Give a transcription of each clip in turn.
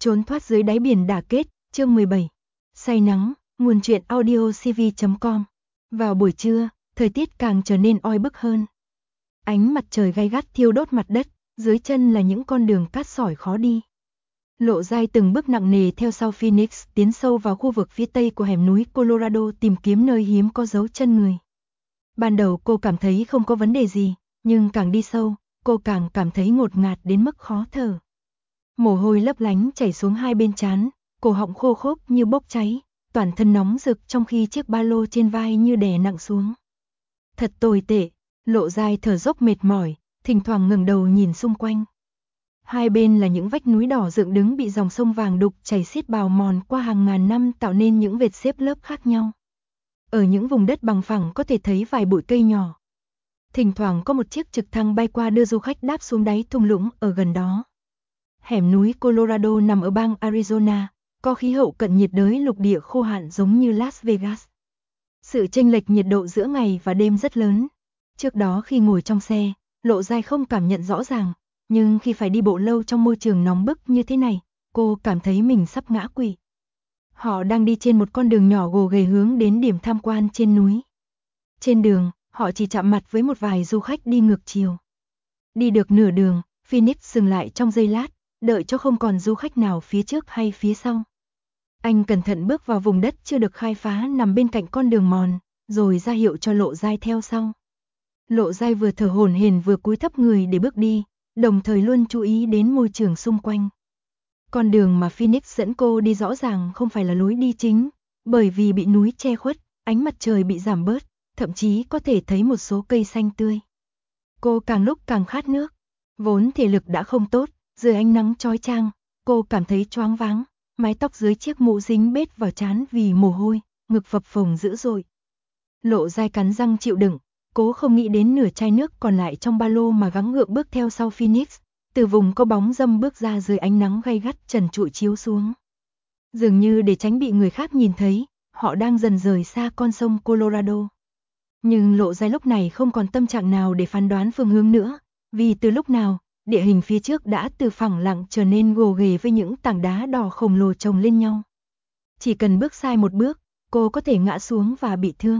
Trốn thoát dưới đáy biển đả kết, chương 17. Say nắng, nguồn truyện audio cv.com. Vào buổi trưa, thời tiết càng trở nên oi bức hơn. Ánh mặt trời gay gắt thiêu đốt mặt đất, dưới chân là những con đường cát sỏi khó đi. Lộ Giai từng bước nặng nề theo sau Phoenix tiến sâu vào khu vực phía tây của hẻm núi Colorado tìm kiếm nơi hiếm có dấu chân người. Ban đầu cô cảm thấy không có vấn đề gì, nhưng càng đi sâu, cô càng cảm thấy ngột ngạt đến mức khó thở. Mồ hôi lấp lánh chảy xuống hai bên trán, cổ họng khô khốc như bốc cháy, toàn thân nóng rực trong khi chiếc ba lô trên vai như đè nặng xuống. Thật tồi tệ, Lộ Giai thở dốc mệt mỏi, thỉnh thoảng ngẩng đầu nhìn xung quanh. Hai bên là những vách núi đỏ dựng đứng bị dòng sông vàng đục chảy xiết bào mòn qua hàng ngàn năm tạo nên những vệt xếp lớp khác nhau. Ở những vùng đất bằng phẳng có thể thấy vài bụi cây nhỏ. Thỉnh thoảng có một chiếc trực thăng bay qua đưa du khách đáp xuống đáy thung lũng ở gần đó. Hẻm núi Colorado nằm ở bang Arizona, có khí hậu cận nhiệt đới lục địa khô hạn giống như Las Vegas. Sự chênh lệch nhiệt độ giữa ngày và đêm rất lớn. Trước đó khi ngồi trong xe, Lộ Giai không cảm nhận rõ ràng, nhưng khi phải đi bộ lâu trong môi trường nóng bức như thế này, cô cảm thấy mình sắp ngã quỵ. Họ đang đi trên một con đường nhỏ gồ ghề hướng đến điểm tham quan trên núi. Trên đường, họ chỉ chạm mặt với một vài du khách đi ngược chiều. Đi được nửa đường, Phoenix dừng lại trong giây lát, đợi cho không còn du khách nào phía trước hay phía sau. Anh cẩn thận bước vào vùng đất chưa được khai phá nằm bên cạnh con đường mòn, rồi ra hiệu cho Lộ Giai theo sau. Lộ Giai vừa thở hổn hển vừa cúi thấp người để bước đi, đồng thời luôn chú ý đến môi trường xung quanh. Con đường mà Phoenix dẫn cô đi rõ ràng không phải là lối đi chính, bởi vì bị núi che khuất, ánh mặt trời bị giảm bớt, thậm chí có thể thấy một số cây xanh tươi. Cô càng lúc càng khát nước, vốn thể lực đã không tốt, dưới ánh nắng chói chang, cô cảm thấy choáng váng, mái tóc dưới chiếc mũ dính bết vào trán vì mồ hôi, ngực phập phồng dữ dội. Lộ Giai cắn răng chịu đựng, cố không nghĩ đến nửa chai nước còn lại trong ba lô mà gắng gượng bước theo sau Phoenix, từ vùng có bóng râm bước ra dưới ánh nắng gay gắt trần trụi chiếu xuống. Dường như để tránh bị người khác nhìn thấy, họ đang dần rời xa con sông Colorado. Nhưng Lộ Giai lúc này không còn tâm trạng nào để phán đoán phương hướng nữa, vì từ lúc nào, địa hình phía trước đã từ phẳng lặng trở nên gồ ghề với những tảng đá đỏ khổng lồ chồng lên nhau. Chỉ cần bước sai một bước, cô có thể ngã xuống và bị thương.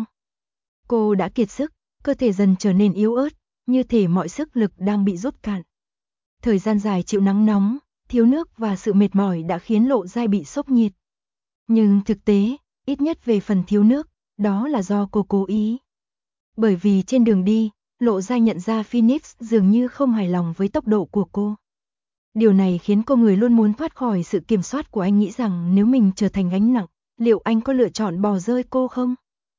Cô đã kiệt sức, cơ thể dần trở nên yếu ớt, như thể mọi sức lực đang bị rút cạn. Thời gian dài chịu nắng nóng, thiếu nước và sự mệt mỏi đã khiến Lộ Giai bị sốc nhiệt. Nhưng thực tế, ít nhất về phần thiếu nước, đó là do cô cố ý. Bởi vì trên đường đi, Lộ Giai nhận ra Phoenix dường như không hài lòng với tốc độ của cô. Điều này khiến cô người luôn muốn thoát khỏi sự kiểm soát của anh nghĩ rằng nếu mình trở thành gánh nặng, liệu anh có lựa chọn bỏ rơi cô không?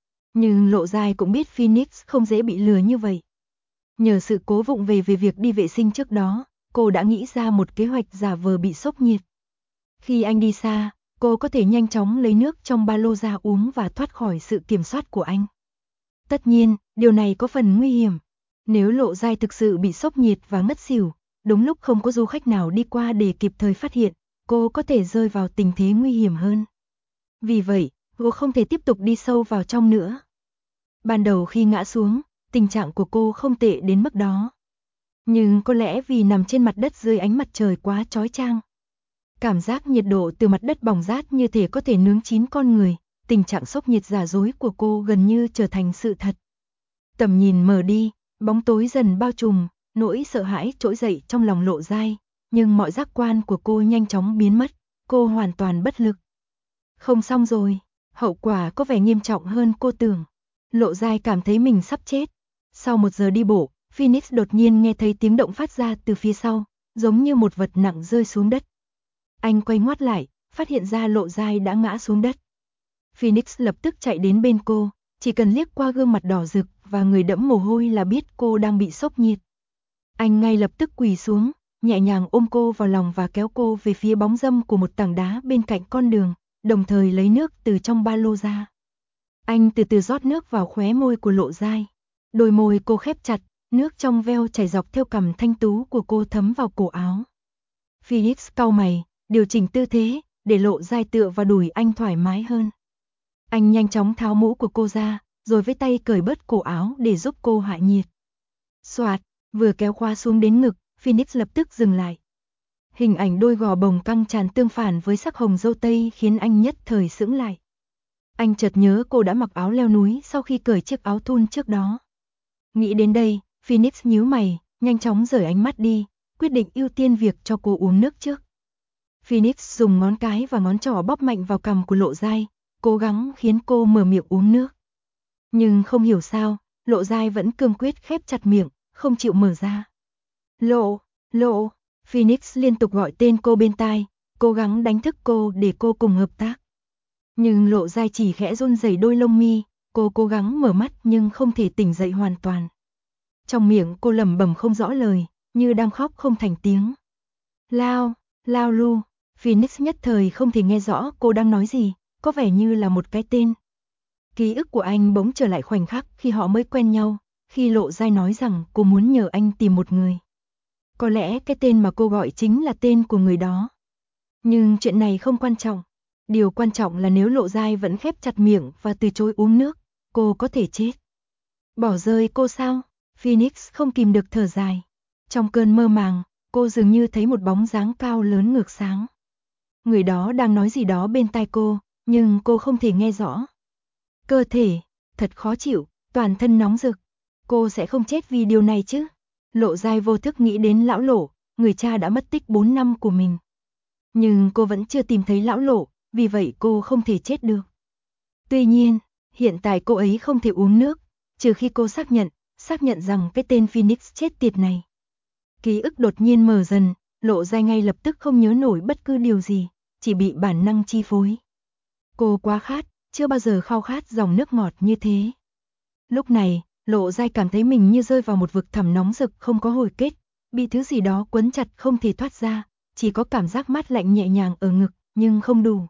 Nhưng Lộ Giai cũng biết Phoenix không dễ bị lừa như vậy. Nhờ sự cố vụng về việc đi vệ sinh trước đó, cô đã nghĩ ra một kế hoạch giả vờ bị sốc nhiệt. Khi anh đi xa, cô có thể nhanh chóng lấy nước trong ba lô ra uống và thoát khỏi sự kiểm soát của anh. Tất nhiên, điều này có phần nguy hiểm. Nếu Lộ Giai thực sự bị sốc nhiệt và ngất xỉu, đúng lúc không có du khách nào đi qua để kịp thời phát hiện, cô có thể rơi vào tình thế nguy hiểm hơn. Vì vậy, cô không thể tiếp tục đi sâu vào trong nữa. Ban đầu khi ngã xuống, tình trạng của cô không tệ đến mức đó. Nhưng có lẽ vì nằm trên mặt đất dưới ánh mặt trời quá chói chang. Cảm giác nhiệt độ từ mặt đất bỏng rát như thể có thể nướng chín con người, tình trạng sốc nhiệt giả dối của cô gần như trở thành sự thật. Tầm nhìn mờ đi, bóng tối dần bao trùm, nỗi sợ hãi trỗi dậy trong lòng Lộ Giai, nhưng mọi giác quan của cô nhanh chóng biến mất, cô hoàn toàn bất lực. Không xong rồi, hậu quả có vẻ nghiêm trọng hơn cô tưởng. Lộ Giai cảm thấy mình sắp chết. Sau một giờ đi bộ, Phoenix đột nhiên nghe thấy tiếng động phát ra từ phía sau, giống như một vật nặng rơi xuống đất. Anh quay ngoắt lại, phát hiện ra Lộ Giai đã ngã xuống đất. Phoenix lập tức chạy đến bên cô, chỉ cần liếc qua gương mặt đỏ rực và người đẫm mồ hôi là biết cô đang bị sốc nhiệt. Anh ngay lập tức quỳ xuống, nhẹ nhàng ôm cô vào lòng và kéo cô về phía bóng râm của một tảng đá bên cạnh con đường, đồng thời lấy nước từ trong ba lô ra. Anh từ từ rót nước vào khóe môi của Lộ Giai. Đôi môi cô khép chặt, nước trong veo chảy dọc theo cằm thanh tú của cô thấm vào cổ áo. Phoenix cau mày, điều chỉnh tư thế, để Lộ Giai tựa vào đùi anh thoải mái hơn. Anh nhanh chóng tháo mũ của cô ra, rồi với tay cởi bớt cổ áo để giúp cô hạ nhiệt. Soạt, vừa kéo khóa xuống đến ngực, Phoenix lập tức dừng lại. Hình ảnh đôi gò bồng căng tràn tương phản với sắc hồng dâu tây khiến anh nhất thời sững lại. Anh chợt nhớ cô đã mặc áo leo núi sau khi cởi chiếc áo thun trước đó. Nghĩ đến đây, Phoenix nhíu mày, nhanh chóng rời ánh mắt đi, quyết định ưu tiên việc cho cô uống nước trước. Phoenix dùng ngón cái và ngón trỏ bóp mạnh vào cằm của Lộ Giai, cố gắng khiến cô mở miệng uống nước. Nhưng không hiểu sao, Lộ Giai vẫn cương quyết khép chặt miệng, không chịu mở ra. Lộ, Phoenix liên tục gọi tên cô bên tai, cố gắng đánh thức cô để cô cùng hợp tác. Nhưng Lộ Giai chỉ khẽ run rẩy đôi lông mi, cô cố gắng mở mắt nhưng không thể tỉnh dậy hoàn toàn. Trong miệng cô lẩm bẩm không rõ lời, như đang khóc không thành tiếng. Lao Lu, Phoenix nhất thời không thể nghe rõ cô đang nói gì, có vẻ như là một cái tên. Ký ức của anh bỗng trở lại khoảnh khắc khi họ mới quen nhau, khi Lộ Giai nói rằng cô muốn nhờ anh tìm một người. Có lẽ cái tên mà cô gọi chính là tên của người đó. Nhưng chuyện này không quan trọng. Điều quan trọng là nếu Lộ Giai vẫn khép chặt miệng và từ chối uống nước, cô có thể chết. Bỏ rơi cô sao? Phoenix không kìm được thở dài. Trong cơn mơ màng, cô dường như thấy một bóng dáng cao lớn ngược sáng. Người đó đang nói gì đó bên tai cô, nhưng cô không thể nghe rõ. Cơ thể, thật khó chịu, toàn thân nóng rực. Cô sẽ không chết vì điều này chứ? Lộ Giai vô thức nghĩ đến lão Lộ, người cha đã mất tích 4 năm của mình. Nhưng cô vẫn chưa tìm thấy lão Lộ, vì vậy cô không thể chết được. Tuy nhiên, hiện tại cô ấy không thể uống nước, trừ khi cô xác nhận rằng cái tên Phoenix chết tiệt này. Ký ức đột nhiên mở dần, Lộ Giai ngay lập tức không nhớ nổi bất cứ điều gì, chỉ bị bản năng chi phối. Cô quá khát, chưa bao giờ khao khát dòng nước ngọt như thế. Lúc này, Lộ Giai cảm thấy mình như rơi vào một vực thẳm nóng rực không có hồi kết, bị thứ gì đó quấn chặt không thể thoát ra, chỉ có cảm giác mát lạnh nhẹ nhàng ở ngực, nhưng không đủ.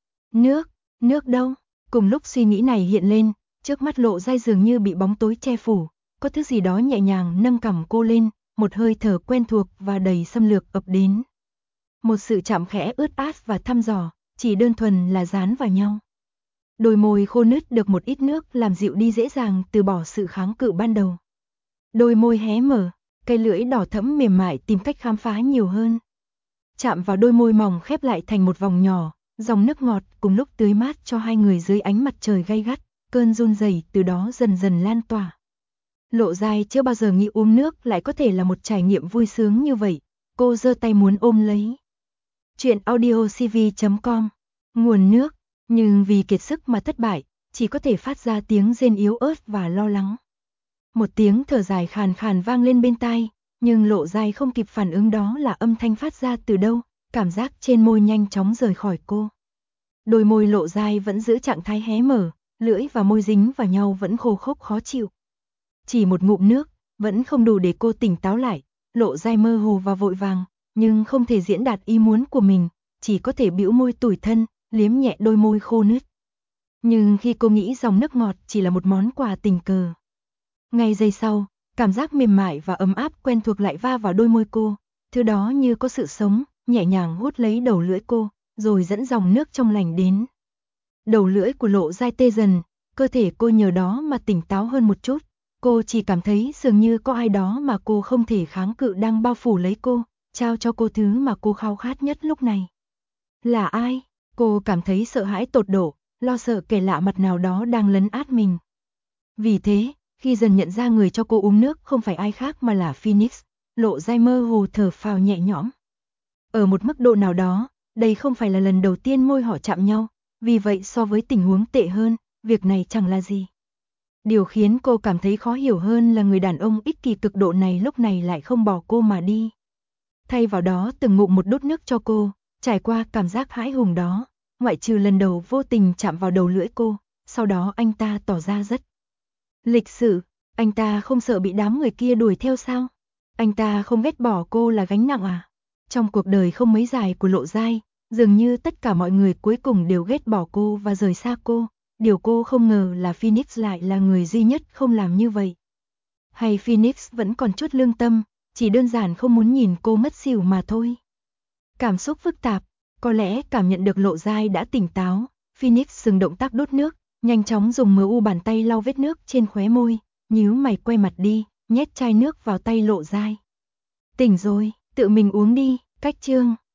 Nước đâu? Cùng lúc suy nghĩ này hiện lên, trước mắt Lộ Giai dường như bị bóng tối che phủ, có thứ gì đó nhẹ nhàng nâng cằm cô lên, một hơi thở quen thuộc và đầy xâm lược ập đến. Một sự chạm khẽ ướt át và thăm dò, chỉ đơn thuần là dán vào nhau. Đôi môi khô nứt được một ít nước làm dịu đi dễ dàng từ bỏ sự kháng cự ban đầu. Đôi môi hé mở, cây lưỡi đỏ thẫm mềm mại tìm cách khám phá nhiều hơn. Chạm vào đôi môi mỏng khép lại thành một vòng nhỏ, dòng nước ngọt cùng lúc tưới mát cho hai người dưới ánh mặt trời gay gắt, cơn run rẩy từ đó dần dần lan tỏa. Lộ Giai chưa bao giờ nghĩ uống nước lại có thể là một trải nghiệm vui sướng như vậy, cô giơ tay muốn ôm lấy. Chuyện audiocv.com. Nguồn nước, nhưng vì kiệt sức mà thất bại, chỉ có thể phát ra tiếng rên yếu ớt và lo lắng. Một tiếng thở dài khàn khàn vang lên bên tai, nhưng Lộ Giai không kịp phản ứng đó là âm thanh phát ra từ đâu, cảm giác trên môi nhanh chóng rời khỏi cô. Đôi môi Lộ Giai vẫn giữ trạng thái hé mở, lưỡi và môi dính vào nhau vẫn khô khốc khó chịu. Chỉ một ngụm nước, vẫn không đủ để cô tỉnh táo lại, Lộ Giai mơ hồ và vội vàng, nhưng không thể diễn đạt ý muốn của mình, chỉ có thể bĩu môi tủi thân, liếm nhẹ đôi môi khô nứt. Nhưng khi cô nghĩ dòng nước ngọt chỉ là một món quà tình cờ. Ngay giây sau, cảm giác mềm mại và ấm áp quen thuộc lại va vào đôi môi cô, thứ đó như có sự sống, nhẹ nhàng hút lấy đầu lưỡi cô, rồi dẫn dòng nước trong lành đến. Đầu lưỡi của Lộ Giai tê dần, cơ thể cô nhờ đó mà tỉnh táo hơn một chút, cô chỉ cảm thấy dường như có ai đó mà cô không thể kháng cự đang bao phủ lấy cô, trao cho cô thứ mà cô khao khát nhất lúc này. Là ai? Cô cảm thấy sợ hãi tột độ, lo sợ kẻ lạ mặt nào đó đang lấn át mình. Vì thế, khi dần nhận ra người cho cô uống nước không phải ai khác mà là Phoenix, Lộ Giai mơ hồ thở phào nhẹ nhõm. Ở một mức độ nào đó, đây không phải là lần đầu tiên môi họ chạm nhau, vì vậy so với tình huống tệ hơn, việc này chẳng là gì. Điều khiến cô cảm thấy khó hiểu hơn là người đàn ông ích kỷ cực độ này lúc này lại không bỏ cô mà đi. Thay vào đó từng ngụm một đút nước cho cô, trải qua cảm giác hãi hùng đó, ngoại trừ lần đầu vô tình chạm vào đầu lưỡi cô, sau đó anh ta tỏ ra rất lịch sự, anh ta không sợ bị đám người kia đuổi theo sao? Anh ta không ghét bỏ cô là gánh nặng à? Trong cuộc đời không mấy dài của Lộ Giai, dường như tất cả mọi người cuối cùng đều ghét bỏ cô và rời xa cô, điều cô không ngờ là Phoenix lại là người duy nhất không làm như vậy. Hay Phoenix vẫn còn chút lương tâm, chỉ đơn giản không muốn nhìn cô mất xỉu mà thôi. Cảm xúc phức tạp, có lẽ cảm nhận được Lộ Giai đã tỉnh táo, Phoenix dừng động tác đốt nước, nhanh chóng dùng mờ u bàn tay lau vết nước trên khóe môi, nhíu mày quay mặt đi, nhét chai nước vào tay Lộ Giai. Tỉnh rồi, tự mình uống đi, Cách chương